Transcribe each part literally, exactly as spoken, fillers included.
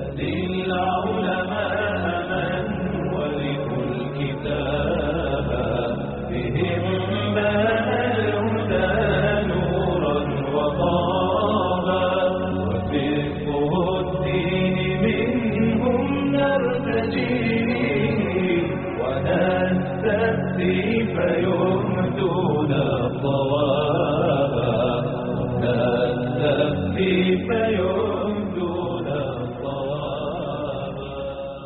للعلماء من ورثوا الكتاب بهم بان الهدى نورا وطابا وفقه الدين منهم نرتجي ونستفتي فيهدون الصوابا نستفتي فيهدون الصوابا.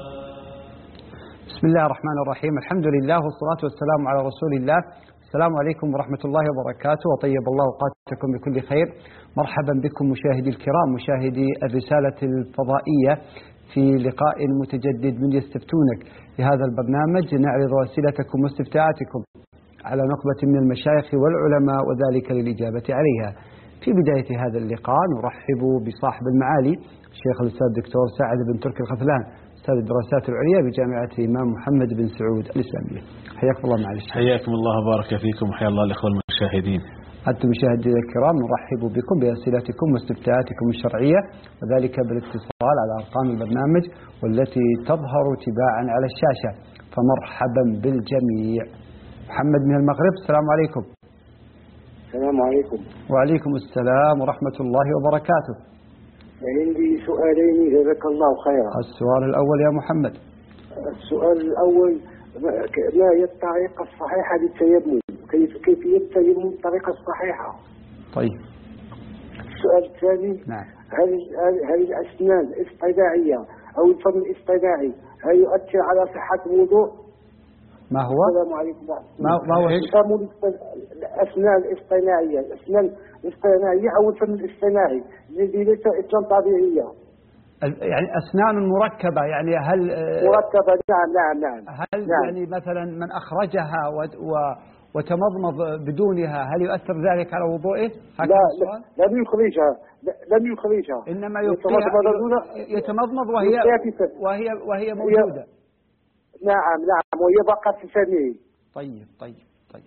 بسم الله الرحمن الرحيم، الحمد لله والصلاة والسلام على رسول الله. السلام عليكم ورحمة الله وبركاته، وطيب الله أوقاتكم بكل خير. مرحبا بكم مشاهدي الكرام، مشاهدي الرسالة الفضائية، في لقاء متجدد من يستفتونك. في هذا البرنامج نعرض أسئلتكم واستفتاءاتكم على نخبة من المشايخ والعلماء، وذلك للإجابة عليها. في بداية هذا اللقاء نرحب بصاحب المعالي الشيخ الأستاذ الدكتور سعد بن تركي الخذلان، أستاذ الدراسات العليا بجامعة الإمام محمد بن سعود الإسلامية. حياكم الله معالي الشيخ. حياكم الله وبارك فيكم، وحيا الله الإخوة المشاهدين. أنتم مشاهدينا الكرام نرحب بكم بأسئلتكم واستفتاءاتكم الشرعية، وذلك بالاتصال على أرقام البرنامج والتي تظهر تباعا على الشاشة، فمرحبا بالجميع. محمد من المغرب، السلام عليكم. السلام عليكم. وعليكم السلام ورحمة الله وبركاته. عندي سؤالين جزاك الله خيرا. السؤال الأول يا محمد. السؤال الأول، ما هي الطريقة الصحيحة للتيمم؟ كيف كيفية التيمم الطريقة الصحيحة؟ طيب. السؤال الثاني، نعم. هل هل الأسنان الاصطناعية أو الفم الاصطناعي هل يؤثر على صحة الوضوء؟ ما هو؟ السلام عليكم. ما ما هو الأسنان الاصطناعية، الأسنان الاصطناعية أو الفم الاصطناعي الذي ليس أسنان طبيعية. يعني أسنان مركبة، يعني هل مركبة؟ نعم نعم نعم. هل نعم. يعني مثلا من أخرجها و و وتمضمض بدونها هل يؤثر ذلك على وضوئه؟ لا لا لم يخرجها، لم يخرجها، إنما يتمضمض وهي وهي وهي موجودة. نعم نعم، وهي بقت في فمه. طيب طيب طيب،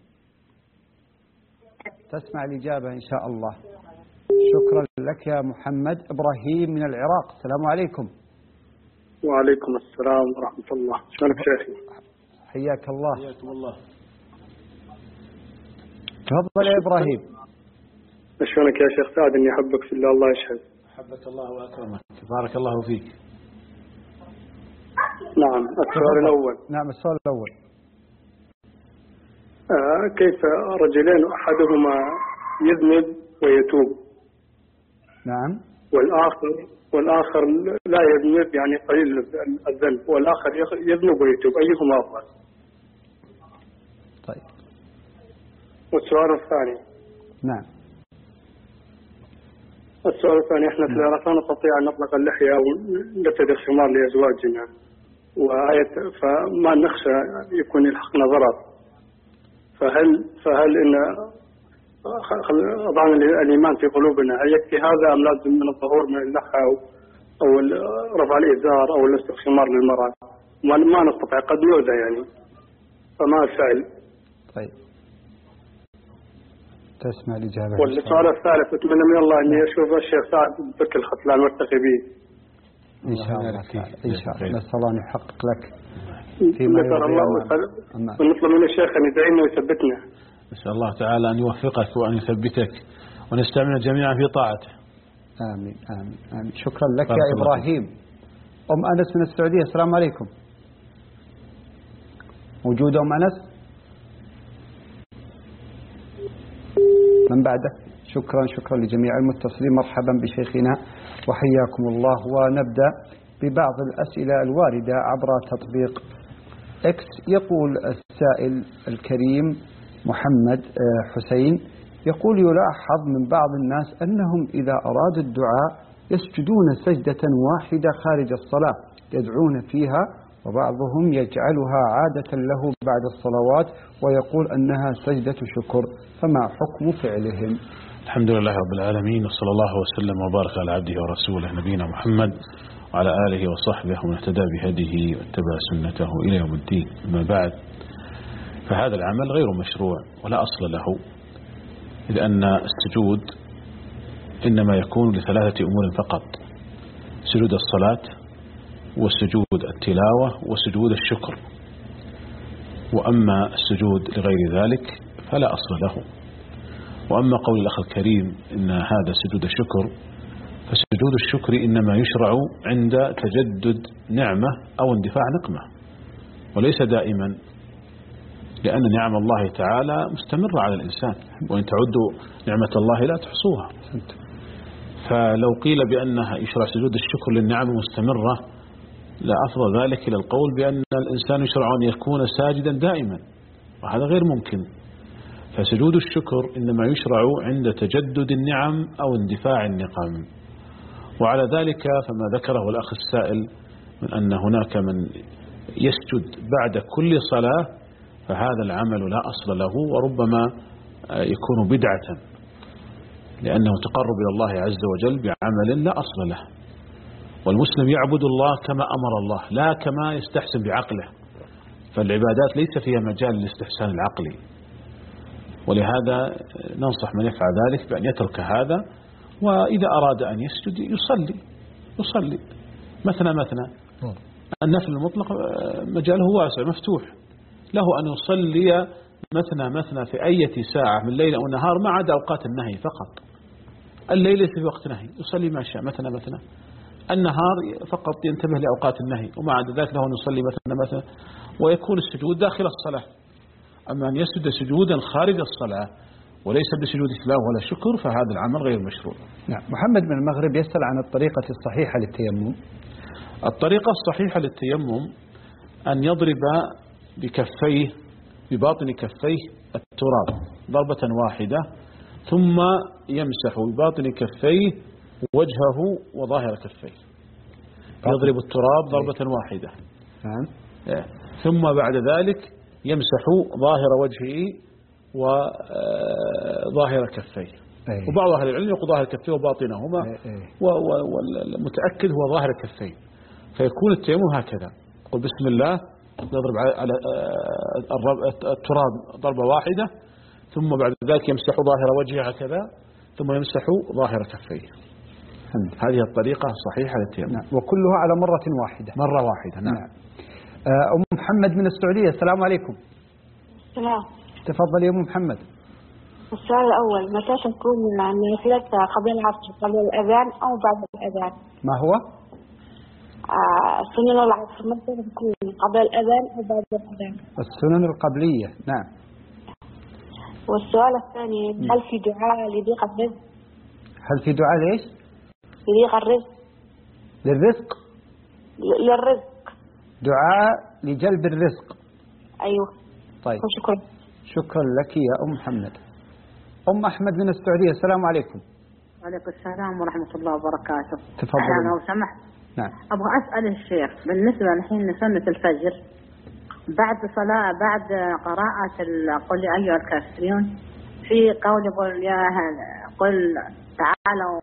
تسمع الإجابة إن شاء الله. شكرا لك يا محمد. إبراهيم من العراق، السلام عليكم. وعليكم السلام ورحمة الله. شلونك شيخي؟ حياك الله. حياكم الله. تفضل يا إبراهيم. شلونك يا شيخ سعد؟ إني أحبك في الله، الله يشهد. حبك الله وأكرمك، بارك الله فيك. نعم. السؤال الأول. نعم السؤال الأول. آه كيف رجلين أحدهما يذنب ويتوب، نعم، والآخر والآخر لا يذنب، يعني قليل الذنب، والآخر يذنب ويتوب، أيهما أفضل؟ طيب. والسؤال الثاني. نعم. السؤال الثاني، احنا في العراق لا نستطيع أن نطلق اللحية أو نرتدي الخمار لأزواجنا، وآية فما نخشى يكون يلحقنا ضرر، فهل فهل إن أضعنا الإيمان في قلوبنا هل يكفي هذا أم لازم من الظهور من اللحى أو أو رفع الإزار أو لبس الخمار للمرأة؟ ما ما نستطيع، قد يؤذى يعني، فما الفعل؟ طيب. تسمع الإجابة. والسؤال الثالث، أتمنى من الله أني أشوف الشيخ سعد تركي الخذلان والتقي به. إن شاء الله إن شاء الله، نسأل الله أن يحقق لك فيما يرضي ونطلب من الشيخ أن يدعينا ويثبتنا. نسأل الله تعالى أن يوفقك وأن يثبتك ونستعمل جميعا في طاعته. آمين آمين آمين. شكرا لك يا إبراهيم. أم أنس من السعودية، السلام عليكم. موجودة أم أنس؟ من بعده؟ شكرا شكرا لجميع المتصلين، مرحبا بشيخنا وحياكم الله. ونبدأ ببعض الأسئلة الواردة عبر تطبيق إكس. يقول السائل الكريم محمد حسين، يقول يلاحظ من بعض الناس أنهم إذا أرادوا الدعاء يسجدون سجدة واحدة خارج الصلاة يدعون فيها، وبعضهم يجعلها عادة له بعد الصلوات ويقول أنها سجدة شكر، فما حكم فعلهم؟ الحمد لله رب العالمين، وصلى الله وسلم وبارك على عبده ورسوله نبينا محمد وعلى آله وصحبه ومن اهتدى بهديه واتبع سنته إلى يوم الدين. أما بعد، فهذا العمل غير مشروع ولا أصل له، لأن السجود إنما يكون لثلاثة أمور فقط: سجود الصلاة وسجود التلاوة وسجود الشكر. وأما السجود لغير ذلك فلا أصل له. وأما قول الأخ الكريم إن هذا سجود الشكر، فسجود الشكر إنما يشرع عند تجدد نعمة أو اندفاع نقمة، وليس دائما، لأن نعم الله تعالى مستمرة على الإنسان، وإن تعدوا نعمة الله لا تحصوها. فلو قيل بأنها يشرع سجود الشكر للنعم مستمرة، لا أفضل ذلك إلى القول بأن الإنسان يشرع أن يكون ساجدا دائما، وهذا غير ممكن. فسجود الشكر إنما يشرع عند تجدد النعم أو اندفاع النقم. وعلى ذلك فما ذكره الأخ السائل من أن هناك من يسجد بعد كل صلاة، فهذا العمل لا أصل له، وربما يكون بدعة، لأنه تقرب إلى الله عز وجل بعمل لا أصل له. والمسلم يعبد الله كما أمر الله، لا كما يستحسن بعقله، فالعبادات ليس فيها مجال للاستحسان العقلي. ولهذا ننصح من يفعل ذلك بأن يترك هذا، وإذا أراد أن يسجد يصلي يصلي مثنى مثنى. النفل المطلق مجاله واسع مفتوح له، أن يصلي مثنى مثنى في أي ساعة من الليل أو النهار، ما عدا أوقات النهي فقط. الليل ليس في وقت نهي، يصلي ما شاء مثنى مثنى. النهار فقط ينتبه لأوقات النهي، وما عدا ذلك له أن يصلي مثنى مثنى، ويكون السجود داخل الصلاة. أما أن يسجد سجودا خارج الصلاة وليس بسجود تلاوة ولا شكر، فهذا العمل غير مشروع. نعم. محمد من المغرب يسأل عن الطريقة الصحيحة للتيمم. الطريقة الصحيحة للتيمم أن يضرب بكفيه بباطن كفيه التراب ضربة واحدة، ثم يمسح بباطن كفيه وجهه وظاهر كفيه. يضرب التراب ضربة واحدة، ثم بعد ذلك يمسح ظاهر وجهه وظاهر كفيه. وبعض أهل العلم يقول ظاهر كفيه وباطنهما، والمتأكد هو ظاهر كفيه. فيكون التيمم هكذا، قل بسم الله، يضرب على التراب ضربة واحدة، ثم بعد ذلك يمسح ظاهر وجهه هكذا، ثم يمسح ظاهر كفيه. هذه الطريقة الصحيحة للتيمم. نعم. وكلها على مرة واحدة. مرة واحدة. نعم. نعم. أم محمد من السعودية، السلام عليكم. السلام. تفضل يا أم محمد. السؤال الأول، متى تكون النافلة قبل العصر، قبل الأذان أو بعد الأذان؟ ما هو؟ آه سنن العصر متى تكون، قبل الأذان أو بعد الأذان؟ السنن القبلية. نعم. والسؤال الثاني، هل في دعاء لضيق الرزق؟ هل في دعاء ليش؟ لضيق الرزق. للرزق؟ للرزق. دعاء لجلب الرزق. أيوه. طيب. شكرا. شكرا لك يا أم محمد. أم أحمد من السعودية، السلام عليكم. وعليكم السلام ورحمة الله وبركاته. تفضل. أنا لو سمحت. نعم. أبغى أسأل الشيخ بالنسبة الحين لسنة الفجر، بعد صلاة بعد قراءة قل يا أيها الكافرون، في قول قل يا قل تعالوا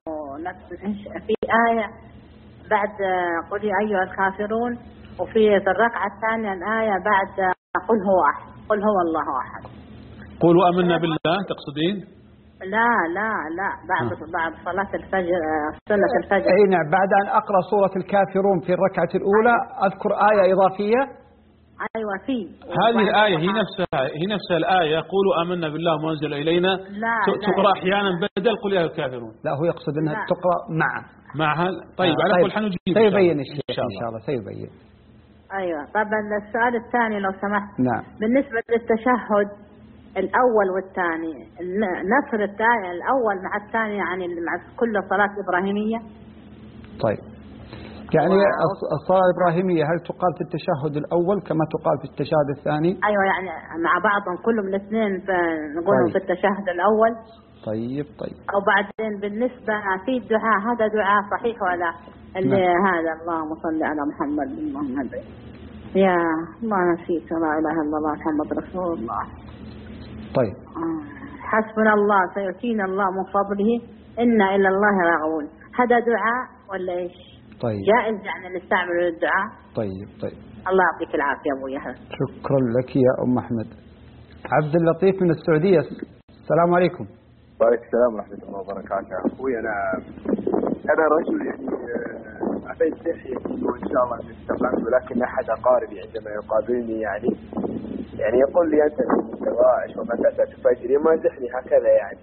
في آية بعد قل يا أيها الكافرون، وفي الركعة الثانية الآية بعد قل هو أحد قل هو الله أحد. قولوا آمنا بالله تقصدين؟ لا لا لا بعد ها. بعد صلاة الفجر سنة الفجر. أي نعم، بعد أن أقرأ سورة الكافرون في الركعة الأولى. أيوة. أذكر آية إضافية. أيوة في هذه الآية هي نفسها هي نفسها الآية قولوا آمنا بالله وأنزل إلينا، لا تقرأ لا أحيانا بدل قل يا الكافرون. لا، هو يقصد أنها لا. تقرأ مع معها. طيب آه. على كل حال نجيب سيبين الشيخ إن شاء الله سيبين. أيوة. طبعا السؤال الثاني لو سمحت. نعم. بالنسبة للتشهد الأول والثاني، نفر الثاني الأول مع الثاني يعني مع كل صلاة إبراهيمية. طيب، يعني الصلاة الإبراهيمية هل تقال في التشهد الأول كما تقال في التشهد الثاني؟ أيوة، يعني مع بعضهم كلهم الاثنين نقولهم طيب. في التشهد الأول. طيب طيب. أو بعدين بالنسبة في الدعاء، هذا دعاء صحيح ولا اللي نعم. هذا اللهم صل على محمد محمد يا ما نسيت لا إله إلا الله محمد رسول الله. طيب. حسبنا الله سيؤتينا الله من فضله إنا إلى الله راغبون، هذا دعاء ولا إيش؟ طيب. جائز يعني نستعمل الدعاء. طيب طيب. الله يعطيك العافية أبو يحيى. شكرا لك يا أم أحمد. عبد اللطيف من السعودية، السلام عليكم. وعليكم السلام ورحمة الله وبركاته. أخوي أنا أنا رجل يعني أتيت لحية من وجه شاء الله اني استطعت، ولكن احد اقاربي عندما يقابلني يعني يعني يقول لي انت من الدواعش ومتى تفجر، يمازحني هكذا يعني.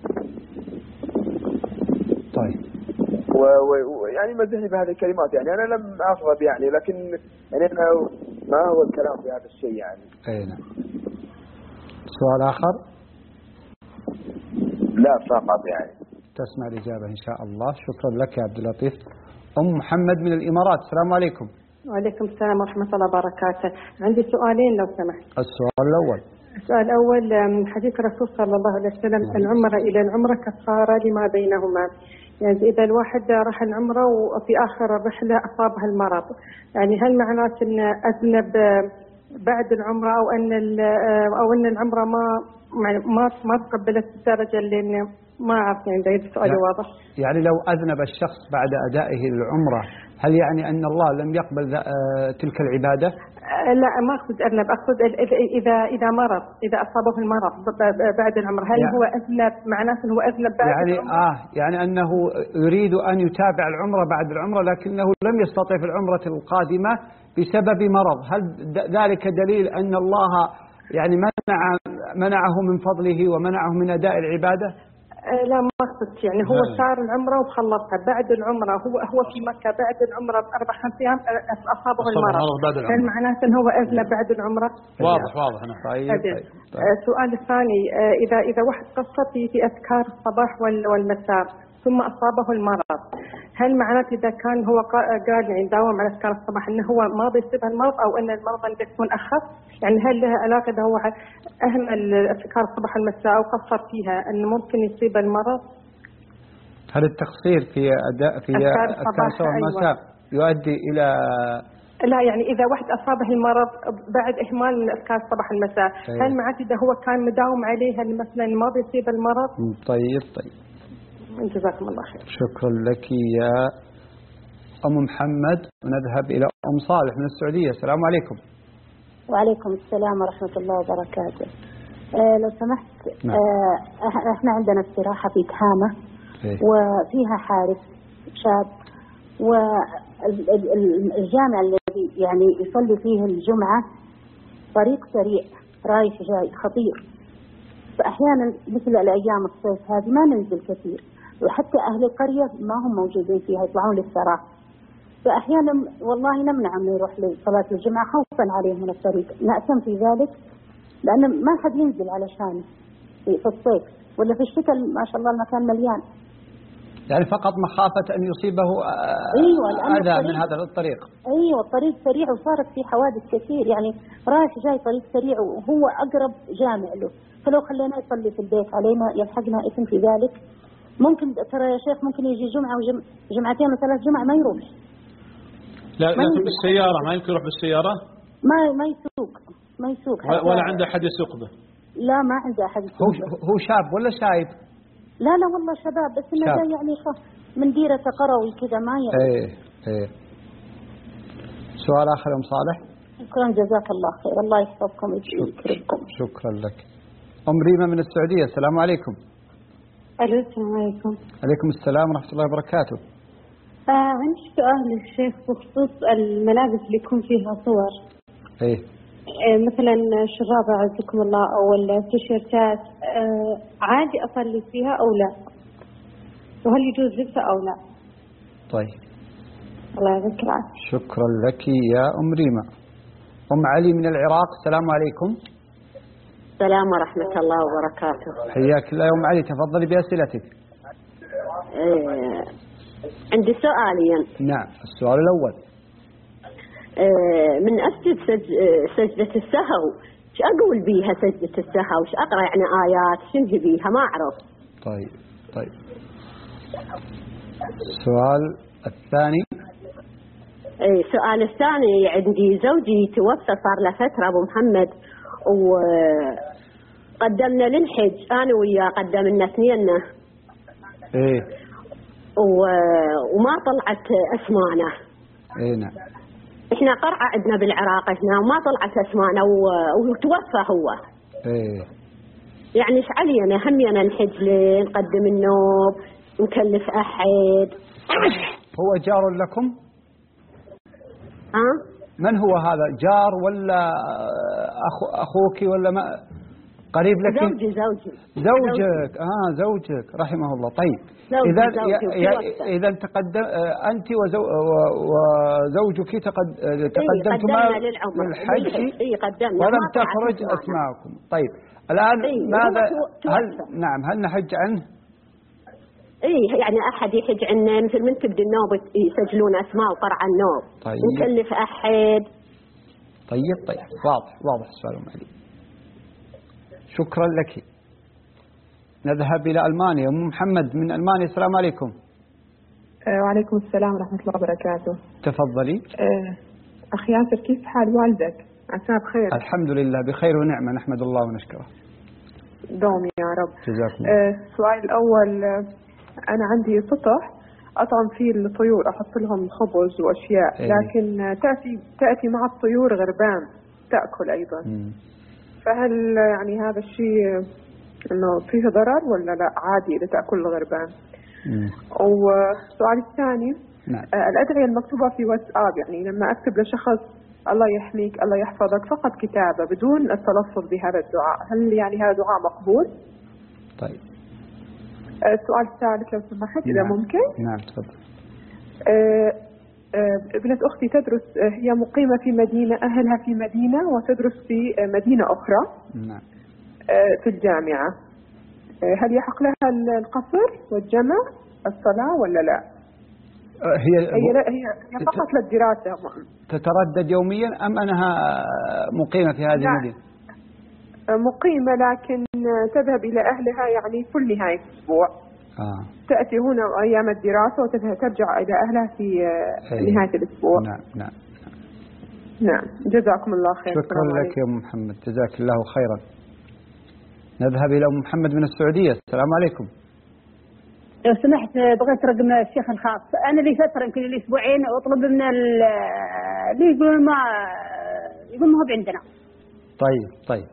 طيب. ويعني مزحني بهذه الكلمات، يعني انا لم اغضب يعني، لكن يعني أنا ما هو الكلام في هذا الشيء يعني. اي نعم. سؤال اخر؟ لا فقط يعني. تسمع الإجابة إن شاء الله. شكرا لك يا عبد اللطيف. أم محمد من الإمارات، السلام عليكم. وعليكم السلام ورحمة الله وبركاته. عندي سؤالين لو سمحت. السؤال الأول. السؤال الأول من حديث الرسول صلى الله عليه وسلم العمرة إلى العمرة كفارة لما بينهما. يعني إذا الواحد راح العمرة وفي آخر الرحلة أصابها المرض، يعني هل معناته أن أذنب بعد العمرة أو أن أو أن العمرة ما ما ما تقبلت الدرجة اللي ما أعرف يعني إذا سؤالي واضح. يعني لو أذنب الشخص بعد أدائه العمرة هل يعني أن الله لم يقبل تلك العبادة؟ لا ما أقصد أذنب، أقصد إذا إذا مرض، إذا أصابه المرض بعد العمرة هل يعني هو أذنب معناته هو أذنب بعد يعني العمرة؟ آه يعني أنه يريد أن يتابع العمرة بعد العمرة لكنه لم يستطيع في العمرة القادمة بسبب مرض، هل ذلك دليل أن الله يعني منع منعه من فضله ومنعه من أداء العبادة؟ لا ما أقصد يعني هو صار العمرة وخلصها بعد العمرة، هو هو في مكة بعد العمرة بأربع خمس أيام أصابه المرض، هل معناته أنه هو أذنب بعد العمرة؟ واضح واضح نعم. طيب. طيب. طيب. السؤال الثاني إذا إذا واحد قصر في في أذكار الصباح والمساء ثم أصابه المرض، هل معناته إذا كان هو قال يعني داوم على أذكار الصباح أنه هو ما بيصيبه المرض أو أن المرض عنده يكون أخف؟ يعني هل لها علاقة إذا هو أهمل أذكار الصباح والمساء أو قصر فيها أنه ممكن يصيب المرض؟ هل التقصير في أداء في أذكار الصباح والمساء أيوة. يؤدي إلى لا يعني إذا واحد أصابه المرض بعد إهمال من أذكار الصباح والمساء أيوة. هل معناته إذا هو كان مداوم عليها مثلا ما بيصيب المرض؟ طيب طيب. جزاكم الله خير. شكرا لك يا أم محمد. ونذهب إلى أم صالح من السعودية، السلام عليكم. وعليكم السلام ورحمة الله وبركاته. آه لو سمحت نعم. آه احنا عندنا استراحة في تهامة إيه؟ وفيها حارس شاب، والجامع الذي يعني يصلي فيه الجمعة طريق سريع رايح جاي خطير، فأحيانا مثل الأيام الصيف هذه ما ننزل كثير، وحتى أهل القرية ما هم موجودين فيها يطلعون للصلاة، فأحيانا والله نمنع من يروح لصلاة الجمعة خوفا عليه من الطريق، نأثم في ذلك لأن ما حد ينزل علشانه في الصيف، ولا في الشتاء ما شاء الله المكان مليان. يعني فقط مخافة أن يصيبه أيوة أذى من هذا الطريق. أيوة الطريق سريع وصارت في حوادث كثير، يعني رايح جاي طريق سريع وهو أقرب جامع له، فلو خلينا يصلي في البيت علينا يلحقنا إثم في ذلك. ممكن ترى يا شيخ ممكن يجي جمعة وجمعتين وثلاث جمع ما يروح. لا لكن بالسيارة ما يمكن يروح بالسيارة؟ ما ما يسوق ما يسوق ولا عنده أحد يسوق به؟ لا ما عنده أحد يسوق به. هو شاب ولا شايب؟ لا لا والله شباب، بس إنه يعني خف من ديرة قروي كذا ما يعني. إيه إيه. سؤال آخر أم صالح. شكرا جزاك الله خير، الله يحفظكم ويكرمكم. شكرا لك. أم ريما من السعودية، السلام عليكم. السلام عليكم. عليكم السلام ورحمة الله وبركاته. آه عندي سؤال للشيخ بخصوص الملابس اللي يكون فيها صور. ايه آه مثلا شراب أعزكم الله أو التيشيرتات، آه عادي أصلي فيها أو لا؟ وهل يجوز لبسها أو لا؟ طيب الله يعطيك العافية. شكرا لك يا أم ريما. أم علي من العراق، السلام عليكم. السلام ورحمة الله وبركاته. حياك الله يا أم علي، تفضلي بأسئلتك. آه عندي سؤالين. نعم، السؤال الأول آه من أسجد سج... سجدة السهو، ايش أقول بيها سجدة السهو؟ ايش أقرأ يعني آيات شنجي بيها ما أعرف. طيب طيب. السؤال الثاني. اي السؤال الثاني عندي زوجي توفى صار له فترة أبو محمد، وقدمنا للحج أنا وياه قدمنا اثنيننا. ايه وما طلعت اسمانا. اي نعم. احنا قرعه عندنا بالعراق هنا وما طلعت اسمانا وتوفى هو. ايه يعني ايش علينا همينا نحج ليه نقدم النوب نكلف احد. هو جار لكم؟ ها؟ من هو هذا؟ جار ولا أخو أخوك ولا ما قريب لك؟ زوجي زوجي زوجك. آه زوجك رحمه الله. طيب إذا إذا تقدم أنت وزو وزوجك تقد تقدمتما للحج ولم تخرج أسماءكم. طيب الآن إيه ماذا هل نعم هل نحج عنه؟ ايه يعني احد يحج عنا مثل من تبدي النوب يسجلون اسماء وقرع النوب. طيب نكلف احد. طيب طيب واضح واضح السؤال ام علي. شكرا لك. نذهب الى المانيا. ام محمد من المانيا. السلام عليكم. وعليكم السلام ورحمه الله وبركاته. تفضلي. اخي ياسر كيف حال والدك؟ عساه بخير. الحمد لله بخير ونعمه نحمد الله ونشكره. دوم يا رب. جزاكم الله. السؤال الاول أنا عندي سطح أطعم فيه الطيور أحط لهم خبز وأشياء أيه. لكن تأتي تأتي مع الطيور غربان تأكل أيضا. مم. فهل يعني هذا الشيء إنه فيه ضرر ولا لا عادي إذا تأكل الغربان؟ مم. والسؤال الثاني نعم. آه الأدعية المكتوبة في واتساب يعني لما أكتب لشخص الله يحميك الله يحفظك فقط كتابة بدون التلفظ بهذا الدعاء هل يعني هذا دعاء مقبول؟ طيب السؤال الثالث لو سمحت إذا نعم. ممكن. نعم تفضل. أه أه ابنة أختي تدرس هي مقيمة في مدينة أهلها في مدينة وتدرس في مدينة أخرى. نعم. أه في الجامعة. أه هل يحق لها القصر والجمع الصلاة ولا لا؟ هي هي, لا هي, هي فقط للدراسة. تتردد يوميا أم أنها مقيمة في هذه المدينة؟ مقيمة لكن تذهب إلى أهلها يعني كل نهاية أسبوع. آه. تأتي هنا أيام الدراسة وتذهب ترجع إلى أهلها في أيه. نهاية الأسبوع. نعم نعم نعم جزاكم الله خير. شكرا لك يا أم محمد جزاك الله خيرا. نذهب إلى أم محمد من السعودية. السلام عليكم. لو سمحت بغيت رقم الشيخ الخاص. أنا لي فترة يمكن لي أسبوعين أطلب من اللي يقولون ما يقول ما هو عندنا. طيب طيب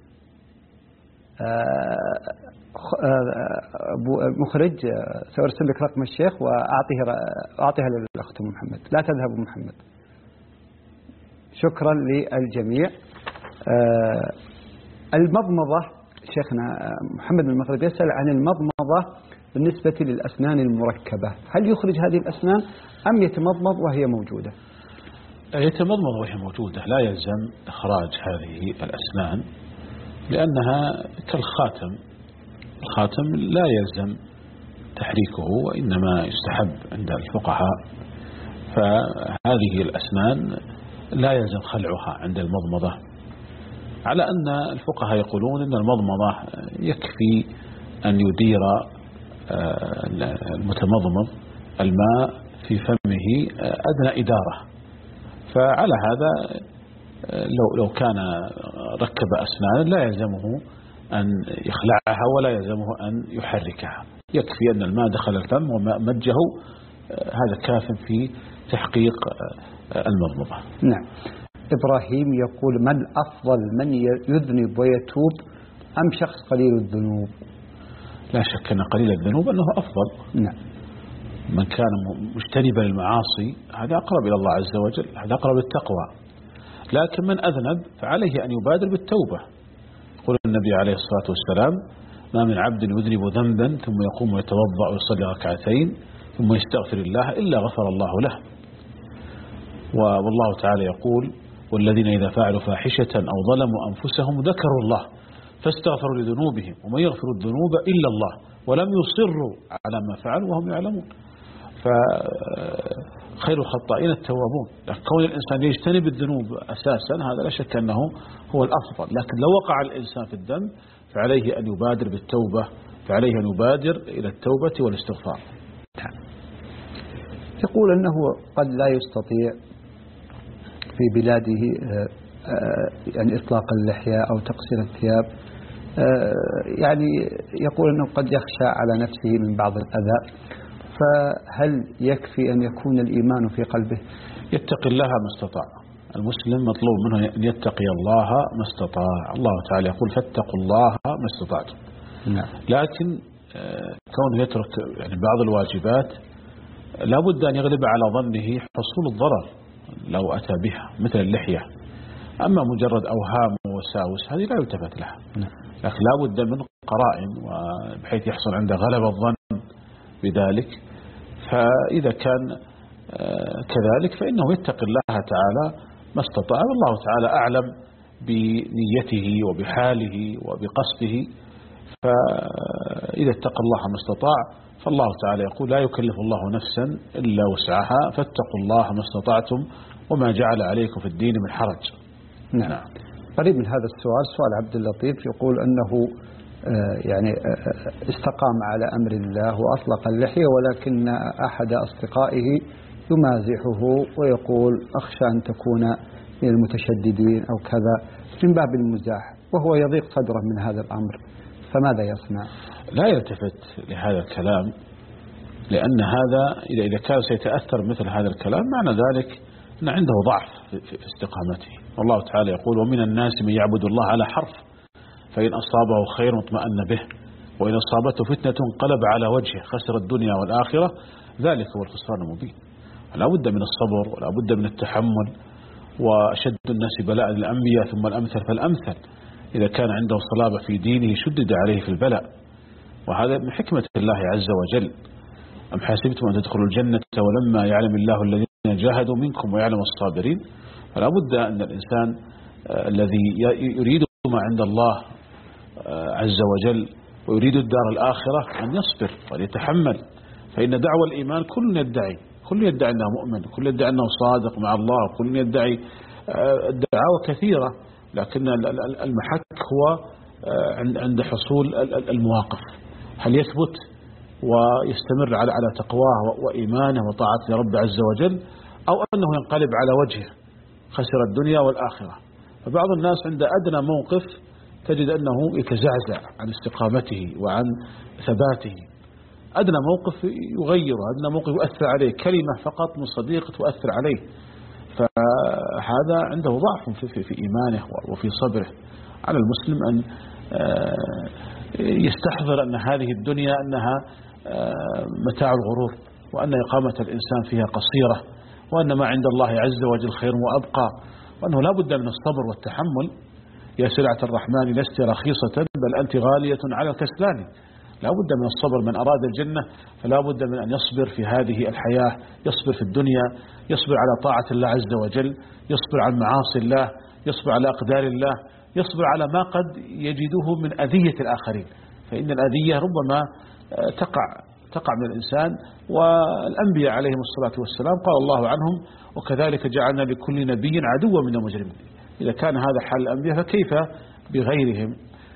أبو مخرج سأرسل لك رقم الشيخ وأعطيه أعطيها للأخت محمد. لا تذهب أم محمد. شكرا للجميع. المضمضة شيخنا محمد من المغرب يسأل عن المضمضة بالنسبة للأسنان المركبة هل يخرج هذه الأسنان أم يتمضمض وهي موجودة؟ يتمضمض وهي موجودة لا يلزم إخراج هذه الأسنان لأنها كالخاتم. الخاتم لا يلزم تحريكه وإنما يستحب عند الفقهاء. فهذه الأسنان لا يلزم خلعها عند المضمضة على أن الفقهاء يقولون أن المضمضة يكفي أن يدير المتمضمض الماء في فمه أدنى إدارة. فعلى هذا لو لو كان ركب أسنان لا يلزمه أن يخلعها ولا يلزمه أن يحركها. يكفي أن الماء دخل الفم وماء مجه هذا كاف في تحقيق المضمضة. نعم. إبراهيم يقول من أفضل من يذنب ويتوب أم شخص قليل الذنوب؟ لا شك أن قليل الذنوب أنه أفضل. نعم. من كان مجتنبا للمعاصي هذا أقرب إلى الله عز وجل هذا أقرب للتقوى. لكن من أذنب فعليه أن يبادر بالتوبة. يقول النبي عليه الصلاة والسلام ما من عبد يذنب ذنبا ثم يقوم ويتوضأ ويصلي ركعتين ثم يستغفر الله إلا غفر الله له. والله تعالى يقول والذين إذا فعلوا فاحشة أو ظلموا أنفسهم ذكروا الله فاستغفروا لذنوبهم ومن يغفر الذنوب إلا الله ولم يصروا على ما فعلوا وهم يعلمون. فخير الخطائين التوابون. لكن كون الإنسان يجتنب الذنوب أساسا هذا لا شك أنه هو الأفضل. لكن لو وقع الإنسان في الذنب فعليه أن يبادر بالتوبة فعليه أن يبادر إلى التوبة والاستغفار. يقول أنه قد لا يستطيع في بلاده يعني إطلاق اللحية أو تقصير الثياب يعني يقول أنه قد يخشى على نفسه من بعض الأذى فهل يكفي أن يكون الإيمان في قلبه؟ يتقي الله ما استطاع. المسلم مطلوب منه أن يتقي الله ما استطاع. الله تعالى يقول فاتقوا الله ما استطعتم. نعم. لكن كونه يترك يعني بعض الواجبات لا بد أن يغلب على ظنه حصول الضرر لو أتى بها مثل اللحية. أما مجرد أوهام ووساوس هذه لا يلتفت لها، لكن لا بد من قرائن بحيث يحصل عنده غلبة الظن بذلك. فإذا كان كذلك فإنه يتقي الله تعالى ما استطاع، والله تعالى أعلم بنيته وبحاله وبقصده. فإذا اتقى الله ما استطاع فالله تعالى يقول لا يكلف الله نفسا إلا وسعها فاتقوا الله ما استطعتم وما جعل عليكم في الدين من حرج. نعم. قريب من هذا السؤال سؤال عبد اللطيف يقول أنه يعني استقام على أمر الله وأطلق اللحية، ولكن أحد أصدقائه يمازحه ويقول أخشى أن تكون من المتشددين أو كذا من باب المزاح، وهو يضيق صدره من هذا الأمر، فماذا يصنع؟ لا يلتفت لهذا الكلام، لأن هذا إذا إذا كان سيتأثر مثل هذا الكلام معنى ذلك أن عنده ضعف في استقامته. والله تعالى يقول ومن الناس من يعبد الله على حرف فإن أصابه خير اطمأن به وإن أصابته فتنة انقلب على وجهه خسر الدنيا والآخرة ذلك هو الخسران المبين. لا بد من الصبر ولا بد من التحمل، وأشد الناس بلاء الأنبياء ثم الأمثل فالأمثل. إذا كان عنده صلابة في دينه شدد عليه في البلاء، وهذا من حكمة الله عز وجل. أم حسبتم أن تدخلوا الجنة ولما يعلم الله الذين جاهدوا منكم ويعلم الصابرين. فلا بد أن الإنسان الذي يريد ما عند الله عز وجل ويريد الدار الآخرة أن يصبر ويتحمل، فإن دعوة الإيمان كل يدعي كل يدعي أنه مؤمن، كل يدعي أنه صادق مع الله، كل يدعي الدعاوى كثيرة، لكن المحك هو عند حصول المواقف، هل يثبت ويستمر على على تقواه وإيمانه وطاعة لرب عز وجل، أو أنه ينقلب على وجهه خسر الدنيا والآخرة. فبعض الناس عند أدنى موقف تجد أنه يتزعزع عن استقامته وعن ثباته، أدنى موقف يغيره، أدنى موقف يؤثر عليه، كلمة فقط من صديق تؤثر عليه، فهذا عنده ضعف في, في, في إيمانه وفي صبره. على المسلم أن يستحضر أن هذه الدنيا أنها متاع الغرور، وأن إقامة الإنسان فيها قصيرة، وأن ما عند الله عز وجل خير وأبقى، وأنه لا بد من الصبر والتحمل. يا سلعة الرحمن لست رخيصة بل أنت غالية على الكسلان. لا بد من الصبر، من أراد الجنة فلا بد من أن يصبر في هذه الحياة، يصبر في الدنيا، يصبر على طاعة الله عز وجل، يصبر على معاصي الله، يصبر على أقدار الله، يصبر على ما قد يجده من أذية الآخرين، فإن الأذية ربما تقع تقع من الإنسان. والأنبياء عليهم الصلاة والسلام قال الله عنهم وكذلك جعلنا لكل نبي عدوا من المجرمين. إذا كان هذا حال الأنبياء فكيف بغيرهم؟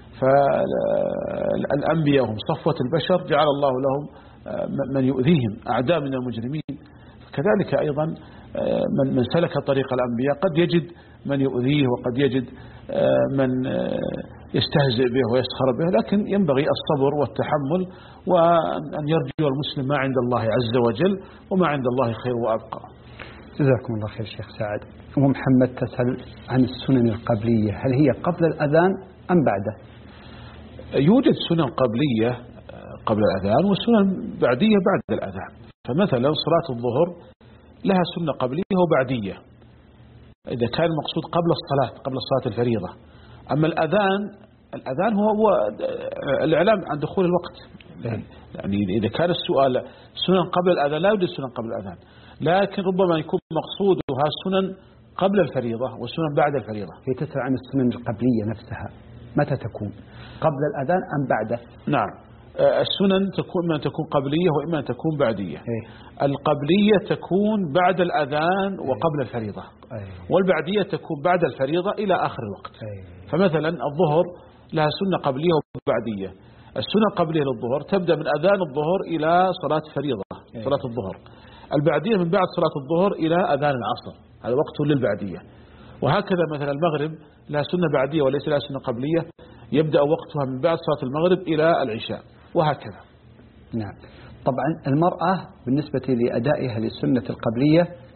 فالأنبياء هم صفوة البشر، جعل الله لهم من يؤذيهم أعداء من المجرمين. كذلك أيضا من من سلك طريق الأنبياء قد يجد من يؤذيه وقد يجد من يستهزئ به ويسخر به، لكن ينبغي الصبر والتحمل، وأن يرجو المسلم ما عند الله عز وجل، وما عند الله خير وأبقى. جزاكم الله خير شيخ سعد. أم محمد تسأل عن السنن القبلية، هل هي قبل الأذان أم بعده؟ يوجد سنن قبلية قبل الأذان وسنن بعدية بعد الأذان. فمثلا صلاة الظهر لها سنة قبلية وبعدية إذا كان المقصود قبل الصلاة قبل الصلاة الفريضة. أما الأذان الأذان هو, هو الإعلام عن دخول الوقت. يعني إذا كان السؤال سنن قبل الأذان لا يوجد سنن قبل الأذان، لكن ربما يكون مقصودها سنن قبل الفريضة وسنن بعد الفريضة. هي تسأل عن السنن القبلية نفسها متى تكون، قبل الأذان أم بعده؟ نعم، السنن تكون إما تكون قبلية وإما تكون بعدية. أيه. القبلية تكون بعد الأذان وقبل الفريضة، أيه. والبعدية تكون بعد الفريضة إلى آخر الوقت. أيه. فمثلا الظهر لها سنة قبلية وبعدية. السنة القبلية للظهر تبدأ من أذان الظهر إلى صلاة فريضة، أيه. صلاة الظهر. البعدية من بعد صلاة الظهر إلى أذان العصر، هذا وقت للبعدية. وهكذا مثلا المغرب لها سنة بعدية وليس لها سنة قبلية، يبدأ وقتها من بعد صلاة المغرب إلى العشاء، وهكذا. نعم. طبعا المرأة بالنسبة لأدائها للسنة القبلية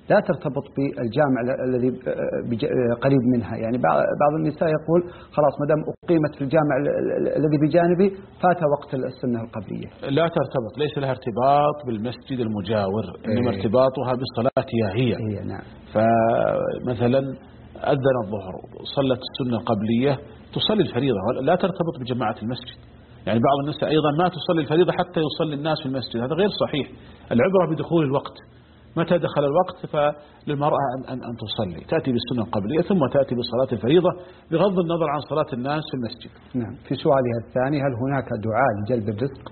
لا ترتبط بالجامع الذي قريب منها. يعني بعض النساء يقول خلاص ما دام أقيمت في الجامع الذي بجانبي فات وقت السنة القبلية. لا ترتبط، ليس لها ارتباط بالمسجد المجاور، إنما إيه. ارتباطها بالصلاة هي هي نعم. فمثلا أذن الظهر صلت السنة القبلية تصلي الفريضة، لا ترتبط بجماعة المسجد. يعني بعض النساء أيضا ما تصلي الفريضة حتى يصلي الناس في المسجد، هذا غير صحيح. العبرة بدخول الوقت، متى دخل الوقت فللمرأة أن, أن, أن تصلي، تأتي بالسنة القبلية ثم تأتي بصلاة الفريضة بغض النظر عن صلاة الناس في المسجد. نعم. في سؤالها الثاني، هل هناك دعاء لجلب الرزق؟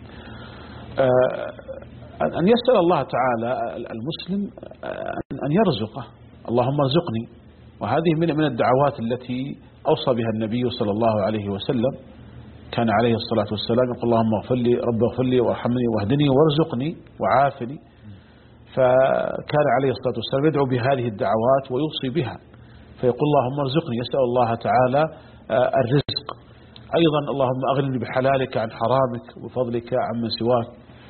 آه أن يسأل الله تعالى المسلم أن يرزقه، اللهم ارزقني، وهذه من من الدعوات التي أوصى بها النبي صلى الله عليه وسلم. كان عليه الصلاة والسلام يقول اللهم اغفر لي رب اغفر لي وارحمني واهدني وارزقني وعافني. فكان عليه الصلاة والسلام يدعو بهذه الدعوات ويوصي بها، فيقول اللهم ارزقني، يسأل الله تعالى الرزق. أيضا اللهم أغنني بحلالك عن حرامك وبفضلك عمن سواك.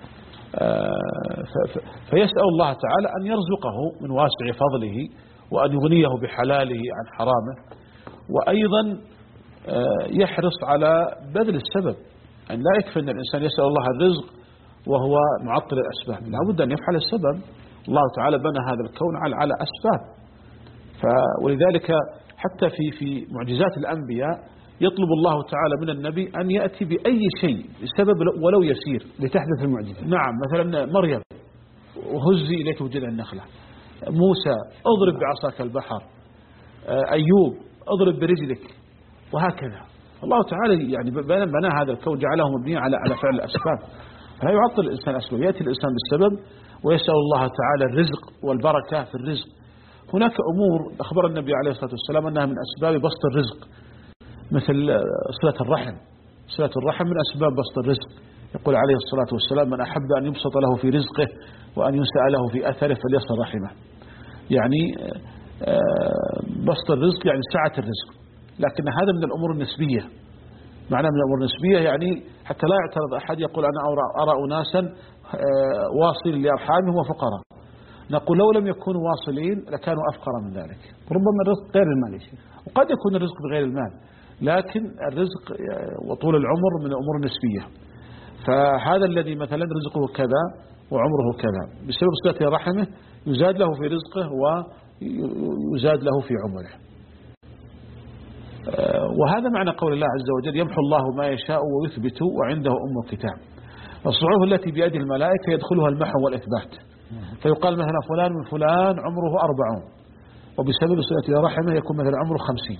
فيسأل الله تعالى أن يرزقه من واسع فضله وأن يغنيه بحلاله عن حرامه. وأيضا يحرص على بذل السبب، أن لا يكفي أن الإنسان يسأل الله الرزق وهو معطل الأسباب، لا بد أن يفعل السبب. الله تعالى بنى هذا الكون على على أسباب. ولذلك حتى في في معجزات الأنبياء يطلب الله تعالى من النبي أن يأتي بأي شيء بسبب ولو يسير لتحدث المعجزة. نعم، مثلا مريم وهزي إليك بجذع النخلة، موسى اضرب بعصاك البحر، أيوب اضرب برجلك، وهكذا. الله تعالى يعني بنى هذا الكون جعله مبنيا على على فعل الأسباب، فلا يعطل الإنسان أسباب، يأتي الإنسان بالسبب ويسأل الله تعالى الرزق والبركة في الرزق. هناك أمور أخبر النبي عليه الصلاة والسلام أنها من أسباب بسط الرزق، مثل صلة الرحم. صلة الرحم من أسباب بسط الرزق. يقول عليه الصلاة والسلام من أحب أن يبسط له في رزقه وأن ينسأ له في أثره فليصل رحمه. يعني بسط الرزق يعني سعة الرزق، لكن هذا من الأمور النسبية. معناه من الأمور النسبية يعني حتى لا يعترض أحد يقول أنا أرى أناسا واصل لأرحامهم وفقراء. نقول لو لم يكونوا واصلين لكانوا أفقر من ذلك. ربما الرزق غير المال، وقد يكون الرزق بغير المال، لكن الرزق وطول العمر من الأمور النسبية. فهذا الذي مثلا رزقه كذا وعمره كذا بسبب صلة رحمه يزاد له في رزقه ويزاد له في عمره. وهذا معنى قول الله عز وجل يمحو الله ما يشاء ويثبت وعنده أم الكتاب. الصحف التي بيد الملائكة يدخلها المحو والإثبات، فيقال مثلا فلان من فلان عمره أربعون وبسبب صلة رحمه يكون مثلا عمره خمسين.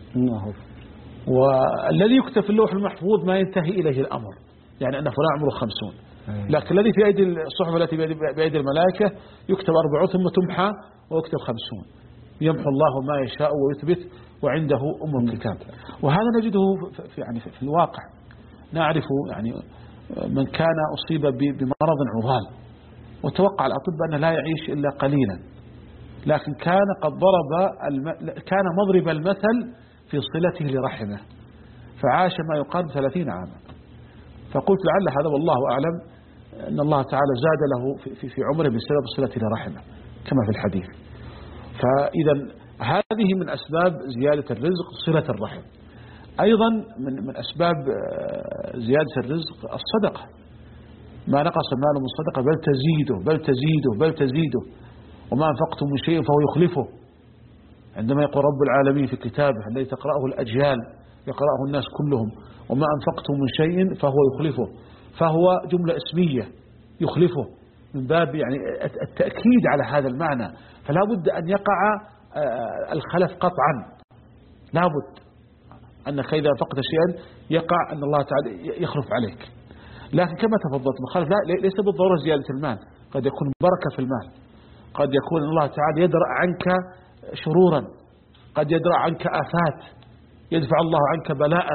والذي يكتب في اللوح المحفوظ ما ينتهي إليه الأمر، يعني أن فلان عمره خمسون، لكن الذي في أيدي الصحف التي بأيدي الملائكة يكتب أربعون ثم تمحى ويكتب خمسون. يمحو الله ما يشاء ويثبت وعنده أم الكتاب. وهذا نجده في يعني في الواقع. نعرف يعني من كان أصيب بمرض عضال وتوقع الأطباء أنه لا يعيش إلا قليلا، لكن كان قد ضرب الم... كان مضرب المثل في صلته لرحمه، فعاش ما يقارب ثلاثين عاما. فقلت لعل هذا والله أعلم أن الله تعالى زاد له في, في عمره بسبب صلته لرحمه كما في الحديث. فإذا هذه من أسباب زيادة الرزق صلة الرحم. أيضا من من أسباب زيادة الرزق الصدقة. ما نقص المال من صدقة بل تزيده بل تزيده بل تزيده وما أنفقتم من شيء فهو يخلفه. عندما يقول رب العالمين في كتابه الذي تقرأه الأجيال يقرأه الناس كلهم وما أنفقتم من شيء فهو يخلفه، فهو جملة اسمية يخلفه من باب يعني التأكيد على هذا المعنى. فلا بد أن يقع الخلف قطعا، لا بد أنك إذا فقد شيئا يقع أن الله تعالى يخلف عليك. لكن كما تفضلت مخالف ليس بالضرورة زيادة المال، قد يكون بركة في المال، قد يكون الله تعالى يدرأ عنك شرورا، قد يدرأ عنك آفات، يدفع الله عنك بلاء.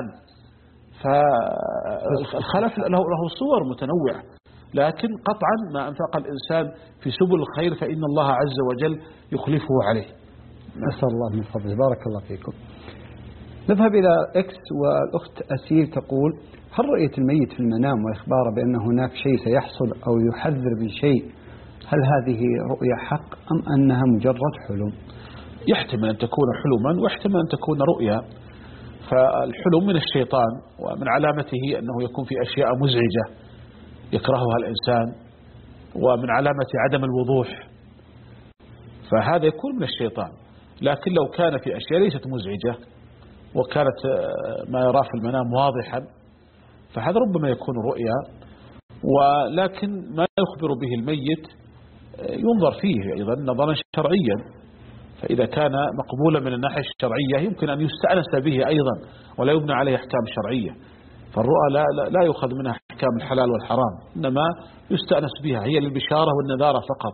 فالخلف له له صور متنوعة، لكن قطعا ما أنفق الإنسان في سبل الخير فإن الله عز وجل يخلفه عليه. نسأل الله من فضله. بارك الله فيكم. نذهب إلى إكس والأخت أسير تقول هل رؤية الميت في المنام وإخباره بأن هناك شيء سيحصل أو يحذر بشيء هل هذه رؤيا حق أم أنها مجرد حلم؟ يحتمل أن تكون حلما ويحتمل أن تكون رؤيا. فالحلم من الشيطان، ومن علامته أنه يكون في أشياء مزعجة يكرهها الإنسان، ومن علامة عدم الوضوح، فهذا يكون من الشيطان. لكن لو كان في أشياء ليست مزعجة وكانت ما يراه في المنام واضحا فهذا ربما يكون رؤيا. ولكن ما يخبر به الميت ينظر فيه أيضا نظرا شرعيا، فإذا كان مقبولا من الناحية الشرعية يمكن أن يستأنس به أيضا ولا يبنى عليه أحكام شرعية. فالرؤى لا, لا, لا يؤخذ منها أحكام الحلال والحرام، إنما يستأنس بها، هي للبشارة والنذارة فقط.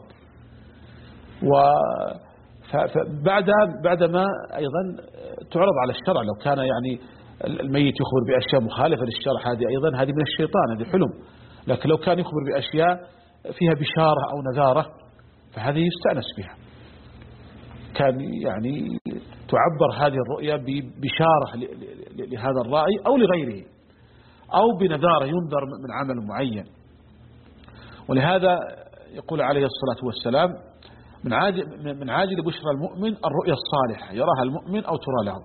وبعد بعدما أيضا تعرض على الشرع، لو كان يعني الميت يخبر بأشياء مخالفة للشرع هذه أيضا هذه من الشيطان، هذه حلم. لكن لو كان يخبر بأشياء فيها بشارة أو نذارة فهذه يستأنس بها. كان يعني تعبر هذه الرؤيا ببشارة لهذا الرائي أو لغيره، أو بنذارة ينذر من عمل معين. ولهذا يقول عليه الصلاة والسلام من عاجل, من عاجل بشرى المؤمن الرؤيا الصالحة يراها المؤمن أو ترى له.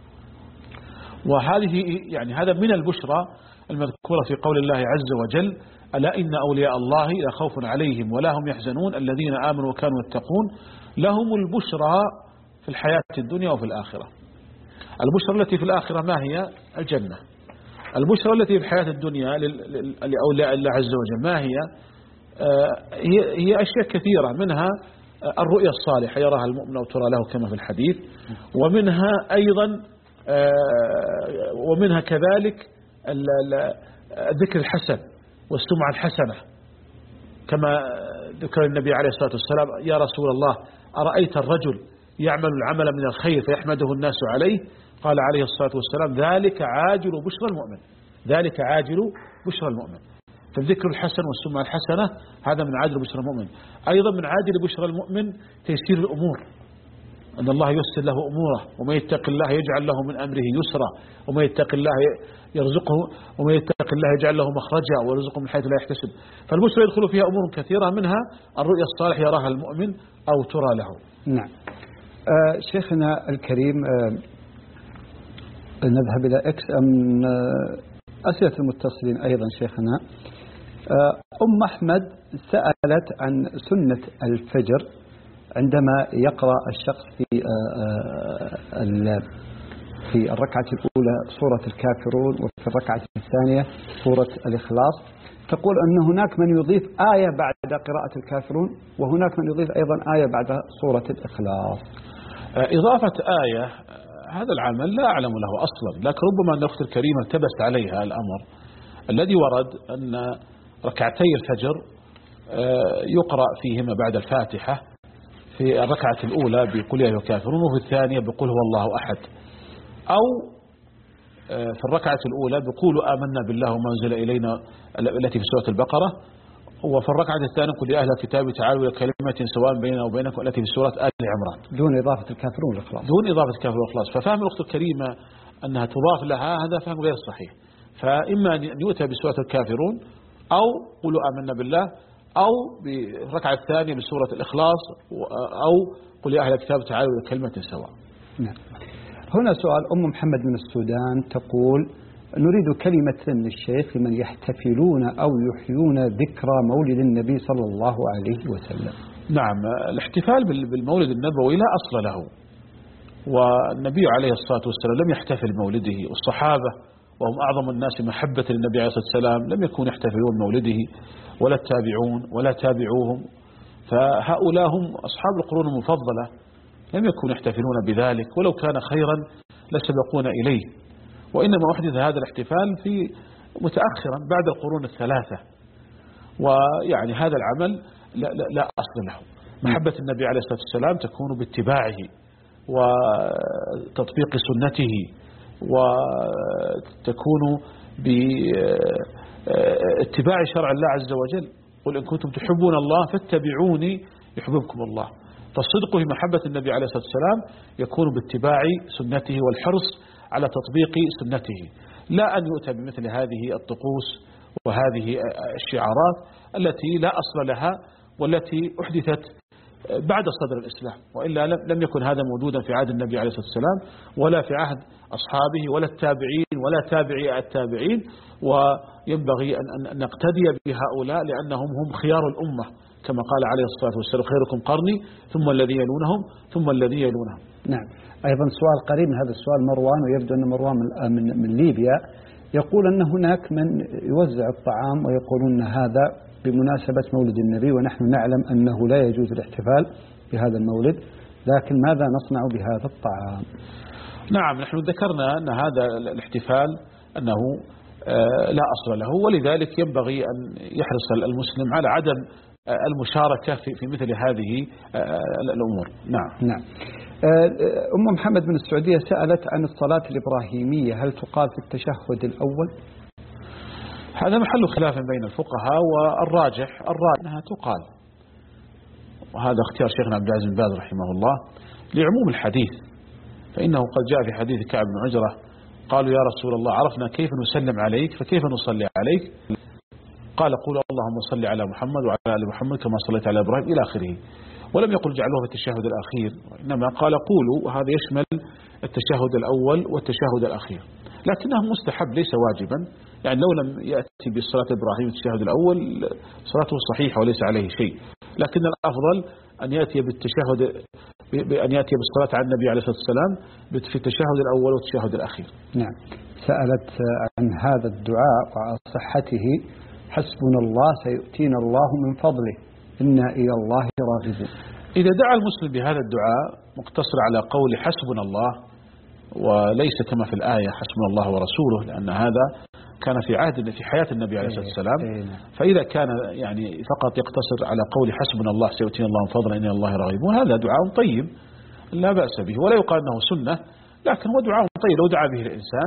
وهذه يعني هذا من البشرى المذكورة في قول الله عز وجل: ألا إن أولياء الله لا خوف عليهم ولا هم يحزنون الذين آمنوا وكانوا يتقون لهم البشرى في الحياة الدنيا وفي الآخرة. البشرى التي في الآخرة ما هي؟ الجنة. البشرى التي في الحياة الدنيا لأولياء الله عز وجل ما هي؟ هي أشياء كثيرة، منها الرؤيا الصالحة يراها المؤمن أو ترى له كما في الحديث، ومنها أيضا ومنها كذلك الذكر الحسن والسمعة الحسنة، كما ذكر النبي عليه الصلاة والسلام: يا رسول الله أرأيت الرجل يعمل العمل من الخير فيحمده الناس عليه؟ قال عليه الصلاة والسلام: ذلك عاجل بشرى المؤمن، ذلك عاجل بشرى المؤمن. فالذكر الحسن والسمعة الحسنة هذا من عاجل بشرى المؤمن. أيضا من عاجل بشرى المؤمن تيسير الأمور، أن الله يسر له أموره، ومن يتق الله يجعل له من أمره يسرا، ومن يتق الله يرزقه، ومن يتق الله يجعل له مخرجا ويرزقه من حيث لا يحتسب. فالبشرى يدخل فيها أمور كثيرة، منها الرؤيا الصالح يراها المؤمن أو ترى له. نعم. آه شيخنا الكريم، آه نذهب إلى إكس أم آه أسئلة المتصلين أيضا شيخنا. آه أم أحمد سألت عن سنة الفجر عندما يقرأ الشخص في في الركعة الأولى سورة الكافرون وفي الركعة الثانية سورة الإخلاص، تقول أن هناك من يضيف آية بعد قراءة الكافرون وهناك من يضيف أيضا آية بعد سورة الإخلاص. إضافة آية هذا العمل لا أعلم له أصلا، لكن ربما أن الأخت الكريمة التبس عليها الأمر. الذي ورد أن ركعتي الفجر يقرأ فيهما بعد الفاتحة في الركعة الأولى بقل يا أيها الكافرون، وفي الثانية بقل هو الله أحد، أو في الركعة الأولى بقولوا آمنا بالله وما أنزل إلينا التي في سورة البقرة، وفي الركعة الثانية قل يا أهل الكتاب تعالوا إلى كلمة سواء بيننا وبينكم التي في سورة آل عمران، دون إضافة الكافرون والإخلاص. دون إضافة الكافرون والإخلاص. ففهم الأخت الكريمة أنها تضاف لها هذا فهم غير صحيح. فإما أن يؤتى بسورة الكافرون أو قولوا آمنا بالله، أو بالركعة الثانية بسورة الإخلاص، أو قل يا أهل الكتاب تعالوا إلى كلمة سواء. نعم. هنا سؤال أم محمد من السودان تقول: نريد كلمة للشيخ لمن يحتفلون أو يحيون ذكرى مولد النبي صلى الله عليه وسلم. نعم، الاحتفال بالمولد النبوي لا أصل له، والنبي عليه الصلاة والسلام لم يحتفل بمولده، والصحابة وهم أعظم الناس محبة للنبي عليه الصلاة والسلام لم يكونوا يحتفلون بمولده، ولا التابعون ولا تابعوهم. فهؤلاء هم أصحاب القرون المفضلة لم يكونوا يحتفلون بذلك، ولو كان خيرا لسبقون إليه. وإنما أحدث هذا الاحتفال في متأخرا بعد القرون الثلاثة، ويعني هذا العمل لا, لا, لا أصل له. محبة النبي عليه الصلاة والسلام تكون باتباعه وتطبيق سنته، وتكون باتباع شرع الله عز وجل. قل إن كنتم تحبون الله فاتبعوني يحببكم الله. فالصدق في محبة النبي عليه الصلاة والسلام يكون باتباع سنته والحرص على تطبيق سنته، لا أن يؤتى بمثل هذه الطقوس وهذه الشعارات التي لا أصل لها والتي أحدثت بعد صدر الإسلام، وإلا لم يكن هذا موجودا في عهد النبي عليه الصلاة والسلام ولا في عهد أصحابه ولا التابعين ولا تابعي التابعين. وينبغي أن نقتدي بهؤلاء لأنهم هم خيار الأمة كما قال عليه الصلاة والسلام: خيركم قرني ثم الذي يلونهم ثم الذي يلونهم. نعم. أيضا سؤال قريب من هذا السؤال مروان، ويبدو أن مروان من, من, من ليبيا، يقول أن هناك من يوزع الطعام ويقولون هذا بمناسبة مولد النبي، ونحن نعلم أنه لا يجوز الاحتفال بهذا المولد، لكن ماذا نصنع بهذا الطعام؟ نعم، نحن ذكرنا أن هذا الاحتفال أنه لا أصل له، ولذلك ينبغي أن يحرص المسلم على عدم المشاركة في في مثل هذه الأمور. نعم. نعم. أم محمد من السعودية سألت عن الصلاة الإبراهيمية، هل تقال في التشهد الأول؟ هذا محل خلاف بين الفقهاء، والراجح الراجح أنها تقال، وهذا اختيار شيخنا عبد العزيز بن باز رحمه الله لعموم الحديث، فإنه قد جاء في حديث كعب بن عجرة قالوا: يا رسول الله عرفنا كيف نسلم عليك فكيف نصلي عليك؟ قال: قولوا اللهم صل على محمد وعلى آل محمد كما صليت على إبراهيم إلى آخره. ولم يقل جعلوها في التشهد الأخير، وإنما قال قولوا، وهذا يشمل التشهد الأول والتشهد الأخير، لكنه مستحب ليس واجبا. يعني لو لم يأتي بالصلاة إبراهيم في التشهد الأول صلاته صحيحة وليس عليه شيء، لكن الأفضل أن يأتي بالتشهد بأن يأتي بالصلاة على النبي عليه الصلاة والسلام في التشهد الأول والتشهد الأخير. نعم. سألت عن هذا الدعاء وعن صحته: حسبنا الله سيؤتينا الله من فضله إنا إلى الله راغبون. إذا دعا المسلم بهذا الدعاء مقتصر على قول حسبنا الله، وليس كما في الآية حسبنا الله ورسوله، لأن هذا كان في عهد في حياة النبي عليه الصلاة والسلام. فإذا كان يعني فقط يقتصر على قول حسبنا الله سيؤتينا الله من فضله إنا إلى الله راغبون، هذا دعاء طيب لا بأس به، ولا يقال أنه سنة، لكن هو دعاء طيب لو دعا به الإنسان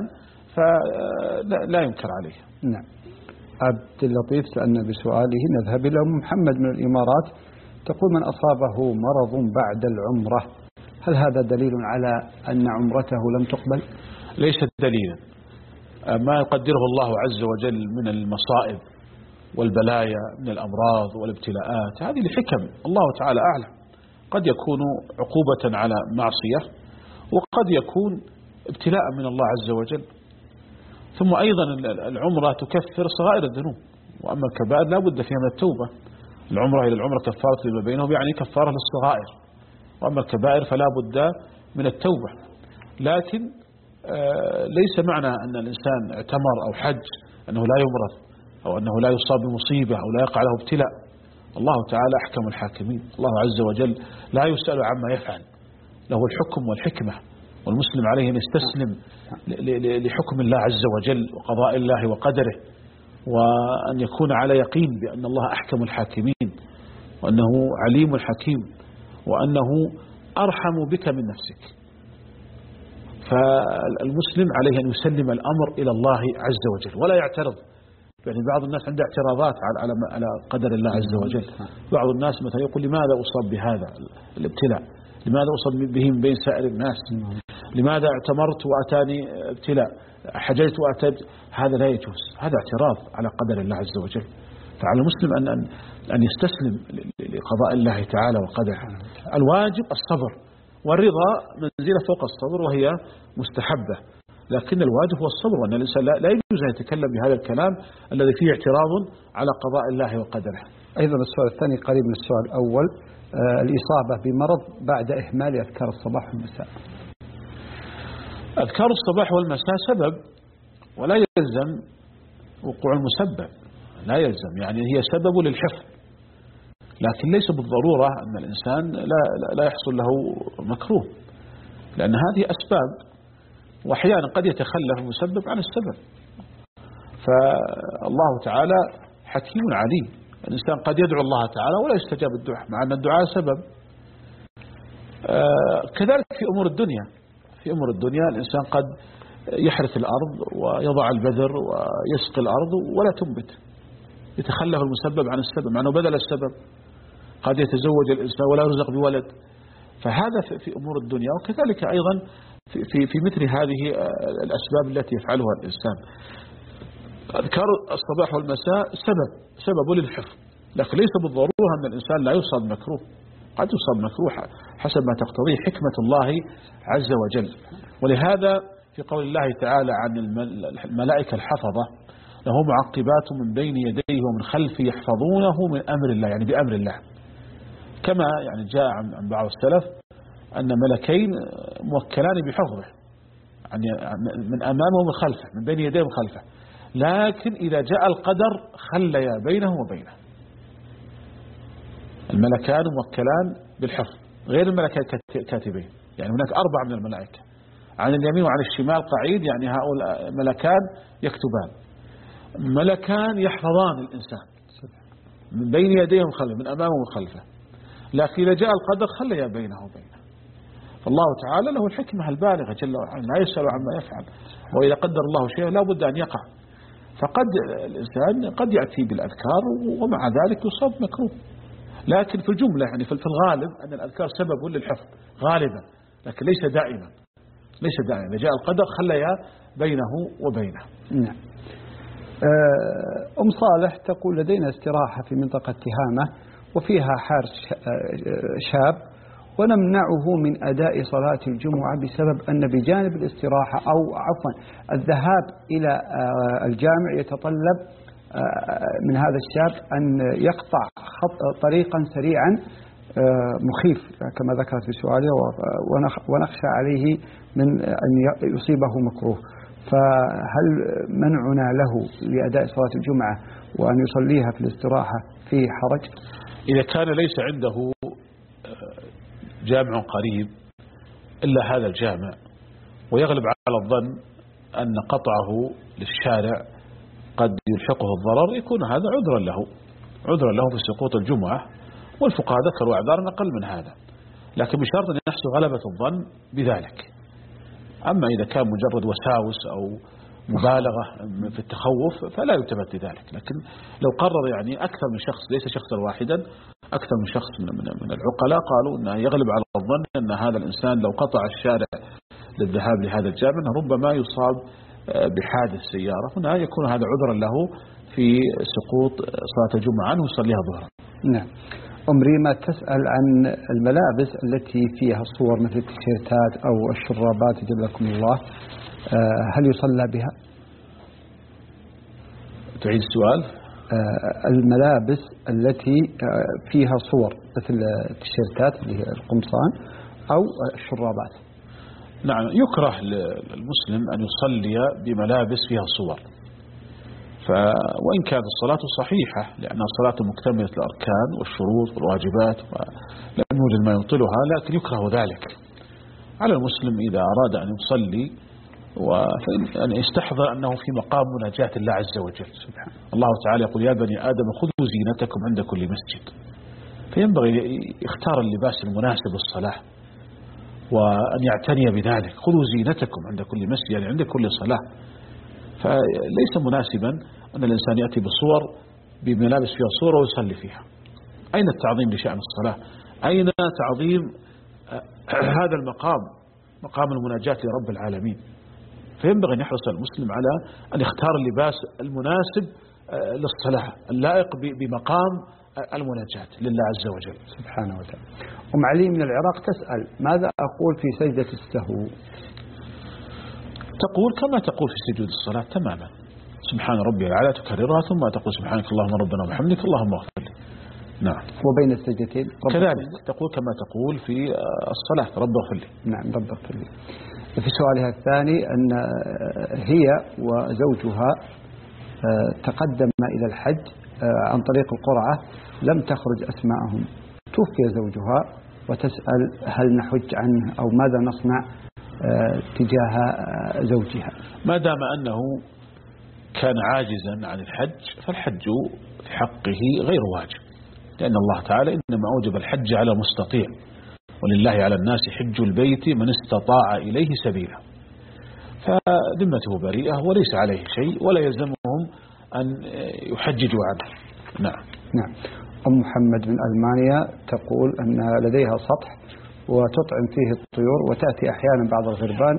فلا ينكر عليه. نعم. عبد اللطيف سألنا بسؤاله. نذهب إلى محمد من الإمارات، تقول: من أصابه مرض بعد العمرة هل هذا دليل على أن عمرته لم تقبل؟ ليس دليلا. ما يقدره الله عز وجل من المصائب والبلايا من الأمراض والابتلاءات هذه لحكم الله تعالى أعلم، قد يكون عقوبة على معصية، وقد يكون ابتلاء من الله عز وجل. ثم أيضا العمرة تكفر صغائر الذنوب، وأما الكبائر لا بد فيها من التوبة. العمرة إلى العمرة كفارة لما بينهم، يعني كفارة للصغائر، وأما الكبائر فلا بد من التوبة. لكن آه ليس معنى أن الإنسان اعتمر أو حج أنه لا يمرض أو أنه لا يصاب بمصيبة أو لا يقع له ابتلاء. الله تعالى أحكم الحاكمين، الله عز وجل لا يسأل عما يفعل، له الحكم والحكمة، والمسلم عليه أن يستسلم لحكم الله عز وجل وقضاء الله وقدره، وأن يكون على يقين بأن الله أحكم الحاكمين، وأنه عليم حكيم، وأنه أرحم بك من نفسك. فالمسلم عليه أن يسلم الأمر إلى الله عز وجل ولا يعترض. يعني بعض الناس عنده اعتراضات على على قدر الله عز وجل. بعض الناس مثلا يقول: لماذا أصاب بهذا الابتلاء؟ لماذا أصاب به من بين سائر الناس؟ لماذا اعتمرت وأتاني ابتلاء؟ حججت وأتيت؟ هذا لا يجوز، هذا اعتراض على قدر الله عز وجل. فعلى المسلم أن أن أن يستسلم لقضاء الله تعالى وقدره. الواجب الصبر، والرضا منزلة فوق الصبر وهي مستحبة، لكن الواجب هو الصبر، وأن الإنسان لا يجوز أن يتكلم بهذا الكلام الذي فيه اعتراض على قضاء الله وقدره. أيضا السؤال الثاني قريب من السؤال الأول: آه الإصابة بمرض بعد إهمال أذكار الصباح والمساء. أذكار الصباح والمساء سبب ولا يلزم وقوع المسبب، لا يلزم، يعني هي سبب للحفظ، لكن ليس بالضرورة أن الإنسان لا, لا يحصل له مكروه، لأن هذه أسباب، وأحيانا قد يتخلف المسبب عن السبب. فالله تعالى حكيم عليم، الإنسان قد يدعو الله تعالى ولا يستجاب الدعاء، مع أن الدعاء سبب. آه كذلك في أمور الدنيا، في أمور الدنيا الإنسان قد يحرث الأرض ويضع البذر ويسقي الأرض ولا تنبت، يتخلف المسبب عن السبب، مع أنه بدل السبب. قد يتزوج الإنسان ولا يرزق بولد، فهذا في أمور الدنيا. وكذلك أيضا في, في, في مثل هذه الأسباب التي يفعلها الإنسان. أذكار الصباح والمساء سبب سبب للحفظ، لكن ليس بالضرورة أن الإنسان لا يصاب مكروه، قد يصاب مكروه حسب ما تقتضيه حكمة الله عز وجل. ولهذا في قول الله تعالى عن الملائكة الحفظة له معقبات من بين يديه ومن خلفه يحفظونه من أمر الله، يعني بأمر الله، كما يعني جاء عن بعض السلف أن ملكين موكلان بحفظه يعني من أمامه ومن خلفه، من بين يديه ومن خلفه، لكن إذا جاء القدر خليا بينه وبينه. الملكان موكلان بالحفظ غير الملكان كاتبين، يعني هناك أربع من الملائكة عن اليمين وعن الشمال قعيد، يعني هؤلاء ملكان يكتبان، ملكان يحفظان الإنسان من بين يديه ومن خلفه، من أمامه ومن خلفه، لكن إذا جاء القدر خليا بينه وبينه. فالله تعالى له الحكمة البالغة جل وعلا، لا يسأل عما يفعل، وإذا قدر الله شيئا لا بد أن يقع. فقد الإنسان قد يأتي بالأذكار ومع ذلك يصاب مكروه، لكن في الجملة يعني في الغالب أن الأذكار سبب للحفظ غالبا، لكن ليس دائما، ليس دائما. إذا جاء القدر خليا بينه وبينه. نعم. أم صالح تقول لدينا استراحة في منطقة تهامة وفيها حارس شاب ونمنعه من أداء صلاة الجمعة بسبب أن بجانب الاستراحة أو عفوا الذهاب إلى الجامع يتطلب من هذا الشاب أن يقطع خط طريقا سريعا مخيف كما ذكرت في سؤالها، ونخشى عليه من أن يصيبه مكروه. فهل منعنا له لأداء صلاة الجمعة وأن يصليها في الاستراحة فيه حرج؟ إذا كان ليس عنده جامع قريب إلا هذا الجامع ويغلب على الظن أن قطعه للشارع قد يلحقه الضرر، يكون هذا عذرا له، عذرا له في سقوط الجمعة، والفقهاء ذكروا أعذارا أقل من هذا، لكن بشرط أن يحصل غلبة الظن بذلك. أما إذا كان مجرد وساوس أو مبالغة في التخوف فلا يلتفت لذلك. لكن لو قرر يعني أكثر من شخص، ليس شخصا واحدا، أكثر من شخص من, من, من العقلاء قالوا أنه يغلب على الظن أن هذا الإنسان لو قطع الشارع للذهاب لهذا الجامع ربما يصاب بحادث سيارة، هنا يكون هذا عذرا له في سقوط صلاة الجمعة عنه ويصليها ظهرا. نعم. أم ريما تسأل عن الملابس التي فيها الصور مثل التيشيرتات أو الشرابات جزاكم الله، هل يصلى بها؟ تعيد السؤال. الملابس التي فيها صور مثل التيشيرتات اللي هي القمصان أو الشرابات. نعم، يكره للمسلم أن يصلي بملابس فيها صور، وإن كانت الصلاة صحيحة لأن الصلاة مكتملة الأركان والشروط والواجبات ولم يوجد ما يبطلها، لكن يكره ذلك على المسلم إذا أراد أن يصلي وأن يستحضر أنه في مقام مناجاة الله عز وجل. الله تعالى يقول يا بني آدم خذوا زينتكم عند كل مسجد، فينبغي يختار اللباس المناسب للصلاة وأن يعتني بذلك. خذوا زينتكم عند كل مسجد يعني عند كل صلاة، فليس مناسبا أن الإنسان يأتي بصور بملابس فيها صورة ويصلي فيها. أين التعظيم لشأن الصلاة؟ أين تعظيم هذا المقام، مقام المناجاة لرب العالمين؟ فينبغي أن يحرص المسلم على أن يختار اللباس المناسب للصلاة اللائق بمقام المناجاة لله عز وجل سبحانه وتعالى. أم علي من العراق تسأل ماذا أقول في سجدة السهو؟ تقول كما تقول في سجود الصلاة تماما، سبحان ربي الأعلى تكررها ثم تقول سبحانك اللهم ربنا وبحمدك اللهم اغفر لي. نعم. وبين السجدتين كذلك تقول كما تقول في الصلاة رب اغفر لي. نعم رب اغفر لي. في سؤالها الثاني أن هي وزوجها تقدم إلى الحج عن طريق القرعة لم تخرج أسماءهم، توفي زوجها وتسأل هل نحج عنه أو ماذا نصنع تجاه زوجها. ما دام أنه كان عاجزا عن الحج فالحج في حقه غير واجب، لأن الله تعالى إنما أوجب الحج على مستطيع، ولله على الناس حج البيت من استطاع إليه سبيلا، فذمته بريئة وليس عليه شيء ولا يلزمهم أن يحججوا عنه. نعم. نعم. أم محمد من ألمانيا تقول أن لديها سطح وتطعم فيه الطيور وتأتي أحيانا بعض الغربان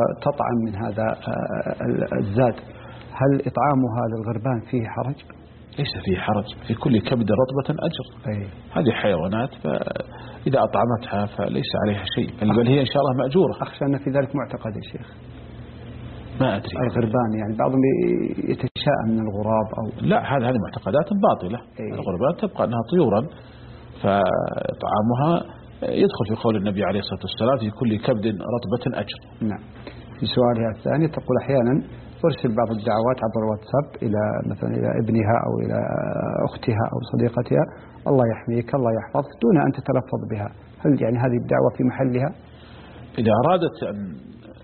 وتطعم من هذا الزاد، هل إطعامها للغربان فيه حرج؟ ليس فيه حرج، في كل كبد رطبة أجر. أي. هذه حيوانات فإذا أطعمتها فليس عليها شيء، بل هي إن شاء الله مأجورة. أخشى أن في ذلك معتقد يا شيخ. ما أدري. الغربان يعني بعضهم يتشاءم من الغراب أو لا، هذه هذه معتقدات باطلة. أي. الغربان تبقى أنها طيورا، فطعامها يدخل في قول النبي عليه الصلاة والسلام في كل كبد رطبة أجر. نعم. في سؤالها الثاني تقول أحيانا أرسل بعض الدعوات عبر الواتساب إلى مثلا إلى ابنها أو إلى أختها أو صديقتها، الله يحميك الله يحفظك، دون أن تتلفظ بها، هل يعني هذه الدعوة في محلها؟ إذا أرادت أن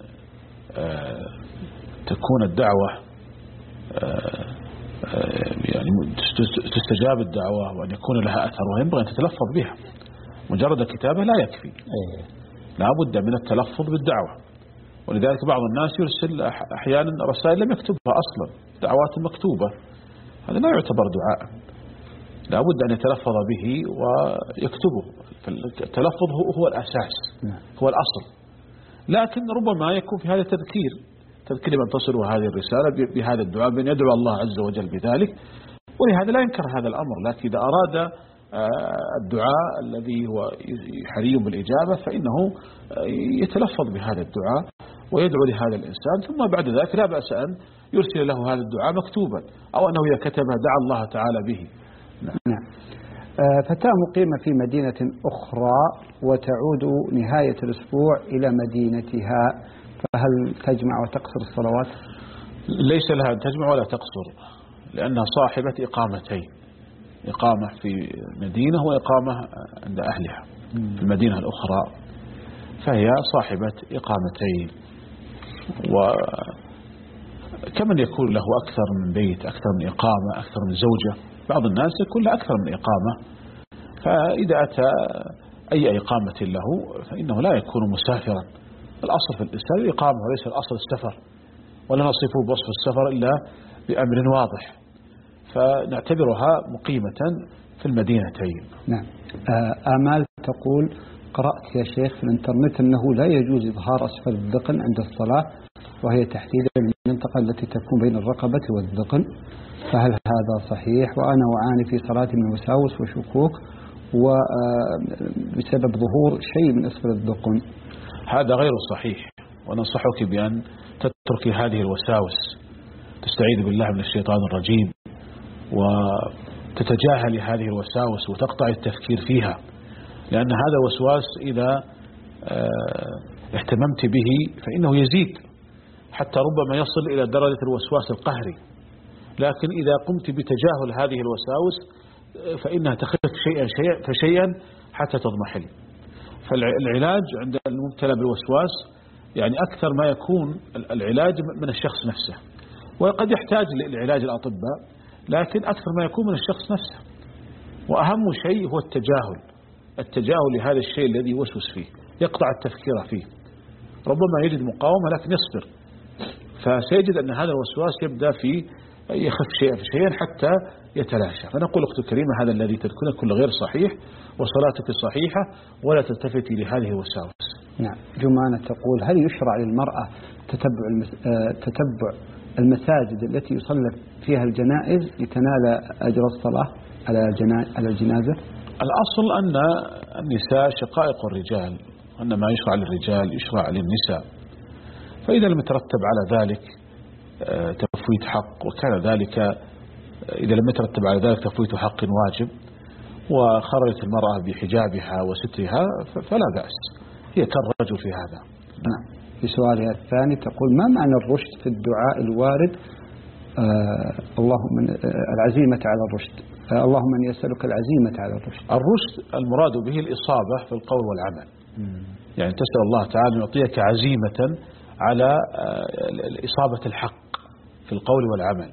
تكون الدعوة يعني تستجاب الدعوة وأن يكون لها أثر، وينبغي أن تتلفظ بها. مجرد الكتابة لا يكفي، لا بد من التلفظ بالدعوة. ولذلك بعض الناس يرسل أحيانا رسائل لم يكتبها أصلا، دعوات مكتوبة، هذا لا يعتبر دعاء، لا بد أن يتلفظ به ويكتبه. فالتلفظ هو الأساس، هو الأصل. لكن ربما يكون في هذا تذكير تذكير من تصل هذه الرسالة بهذا الدعاء، بأن يدعو الله عز وجل بذلك، ولهذا لا ينكر هذا الأمر. لكن إذا أراد الدعاء الذي هو حري بالإجابة فإنه يتلفظ بهذا الدعاء ويدعو لهذا الإنسان، ثم بعد ذلك لا بأس أن يرسل له هذا الدعاء مكتوبا، أو أنه إذا كتبه دعا الله تعالى به. نعم. فتاة مقيمة في مدينة أخرى وتعود نهاية الأسبوع إلى مدينتها، فهل تجمع وتقصر الصلوات؟ ليس لها أن تجمع ولا تقصر، لأنها صاحبة إقامتين، إقامة في مدينة وإقامة عند أهلها في المدينة الأخرى، فهي صاحبة إقامتين. وكمن يكون له أكثر من بيت، أكثر من إقامة، أكثر من زوجة، بعض الناس يكون له أكثر من إقامة، فإذا أتى أي إقامة له فإنه لا يكون مسافرا. الأصل في الإسلام الإقامة وليس الأصل السفر، ولا نصفه بوصف السفر إلا بأمر واضح، فنعتبرها مقيمة في المدينتين. نعم. آمال تقول قرأت يا شيخ في الانترنت أنه لا يجوز إظهار أسفل الذقن عند الصلاة، وهي تحديدا المنطقة التي تكون بين الرقبة والذقن، فهل هذا صحيح؟ وأنا أعاني في صلاتي من وساوس وشكوك وبسبب ظهور شيء من أسفل الذقن. هذا غير صحيح، وننصحك بأن تتركي هذه الوساوس، تستعيذ بالله من الشيطان الرجيم، وتتجاهل هذه الوساوس وتقطع التفكير فيها، لأن هذا الوسواس إذا اهتممت به فإنه يزيد حتى ربما يصل إلى درجة الوسواس القهري. لكن إذا قمت بتجاهل هذه الوساوس فإنها تخف شيئا شيئا فشيئا حتى تضمحل. فالعلاج عند المبتلى بالوسواس يعني أكثر ما يكون العلاج من الشخص نفسه، وقد يحتاج للعلاج الأطباء، لكن أكثر ما يكون من الشخص نفسه. وأهم شيء هو التجاهل التجاهل لهذا الشيء الذي يوسوس فيه، يقطع التفكير فيه. ربما يجد مقاومة لكن يصبر، فسيجد أن هذا الوسواس يبدأ في يخف شيئا فشيئا حتى يتلاشى. فنقول أخت الكريمة هذا الذي تذكره كله غير صحيح، وصلاتك صحيحة ولا تلتفتي لهذه الوساوس. نعم. جمانة تقول هل يشرع للمرأة تتبع المس... تتبع المساجد التي يصلى فيها الجنائز لتنال أجر الصلاة على جنا... على الجنازة؟ الأصل أن النساء شقائق الرجال، وأن ما يشرع للرجال يشرع للنساء، فإذا لم يترتب على ذلك تفويت حق، وكان ذلك إذا لم يترتب على ذلك تفويت حق واجب، وخرجت المرأة بحجابها وسترها فلا بأس، هي كالرجل في هذا. نعم. في سؤالها الثاني تقول ما معنى الرشد في الدعاء الوارد آه اللهم آه العزيمة على الرشد آه اللهم أني أسألك العزيمة على الرشد؟ الرشد المراد به الإصابة في القول والعمل. مم. يعني تسأل الله تعالى أن يعطيك عزيمة على آه إصابة الحق في القول والعمل،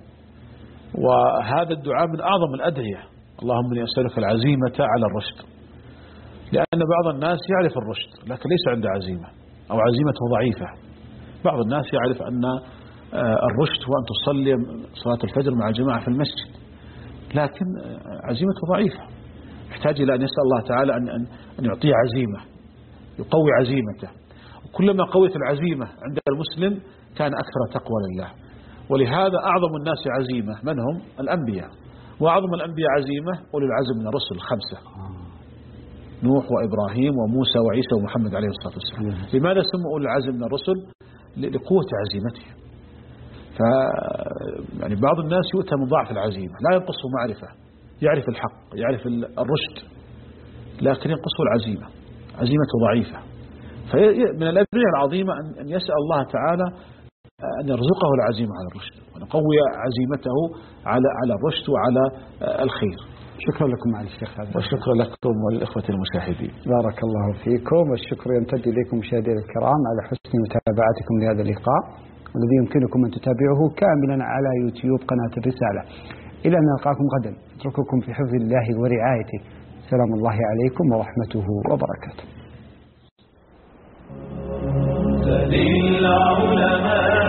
وهذا الدعاء من أعظم الأدعية، اللهم أني أسألك العزيمة على الرشد، لأن بعض الناس يعرف الرشد لكن ليس عنده عزيمة أو عزيمته ضعيفة. بعض الناس يعرف أن الرشد هو أن تصلي صلاة الفجر مع الجماعة في المسجد، لكن عزيمته ضعيفة، يحتاج إلى أن يسأل الله تعالى أن أن يعطيه عزيمة، يقوي عزيمته. وكلما قويت العزيمة عند المسلم كان أكثر تقوى لله. ولهذا أعظم الناس عزيمة من هم؟ الأنبياء، وأعظم الأنبياء عزيمة أولي العزم من الرسل الخمسة، نوح وإبراهيم وموسى وعيسى ومحمد عليه الصلاة والسلام. لماذا سموا أولي العزم من الرسل؟ لقوة عزيمتهم. ف يعني بعض الناس يؤتى من ضعف العزيمة، لا ينقصه معرفة، يعرف الحق يعرف الرشد، لكن ينقصه العزيمة، عزيمته ضعيفة. فمن الأدعية العظيمة أن يسأل الله تعالى أن يرزقه العزيمة على الرشد، ونقوي عزيمته على على الرشد وعلى الخير. شكرا لكم معالي الشيخ هذا. وشكرا لكم والإخوة المشاهدين. بارك الله فيكم، والشكر يمتد إليكم مشاهدينا الكرام على حسن متابعتكم لهذا اللقاء الذي يمكنكم أن تتابعوه كاملا على يوتيوب قناة الرسالة. إلى أن نلقاكم غدا، أترككم في حفظ الله ورعايته. سلام الله عليكم ورحمته وبركاته. للعلماء